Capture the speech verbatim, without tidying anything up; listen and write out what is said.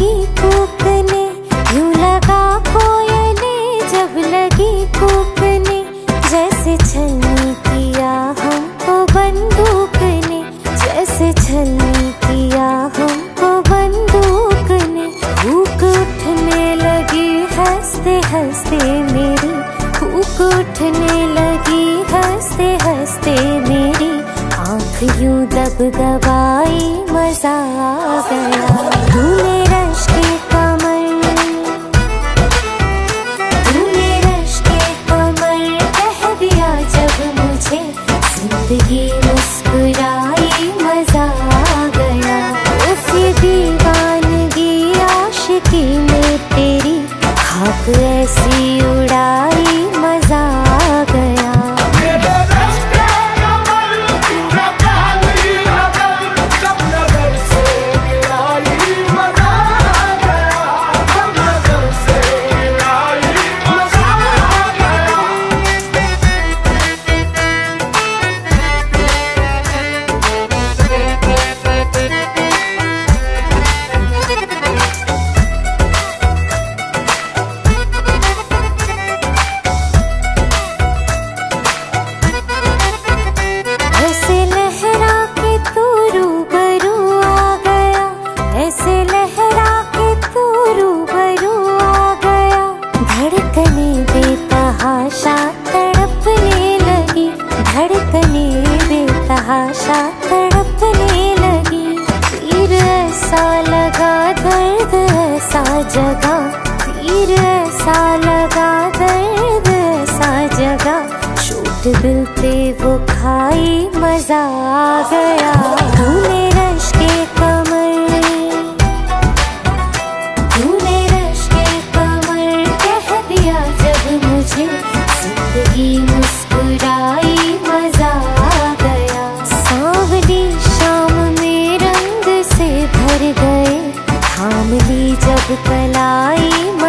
लगी कूकने, यूं लगा कोयले जब लगी कूकने, जैसे छलनी किया हमको बंदूक ने, जैसे छलनी किया हमको बंदूक ने। भूख उठने लगी हंसते हंसते मेरी, भूख उठने लगी हंसते हंसते मेरी, आँख यूं दबदबाई मजा आ गया। तूने रश के कमर, तूने रश के कमर कह दिया जब मुझे, जिंदगी मुस्कुराई मजा आ गया। उस ये दीवानगी आशिकी में तेरी, खाक ऐसी उड़ाई मजा आ गया। बेतहाशा तड़पने लगी, धड़कने बेतहाशा तड़पने लगी, तीर ऐसा लगा दर्द ऐसा जगा, तीर ऐसा लगा दर्द ऐसा जगा, चोट दिल पे वो खाई मजा आ गया। तूने रश के कमर, तूने रश के कमर कह दिया जब मुझे, जिंदगी मुस्कुराई मजा आ गया। सांवली शाम में रंग से भर गए, थाम ली जब कलाई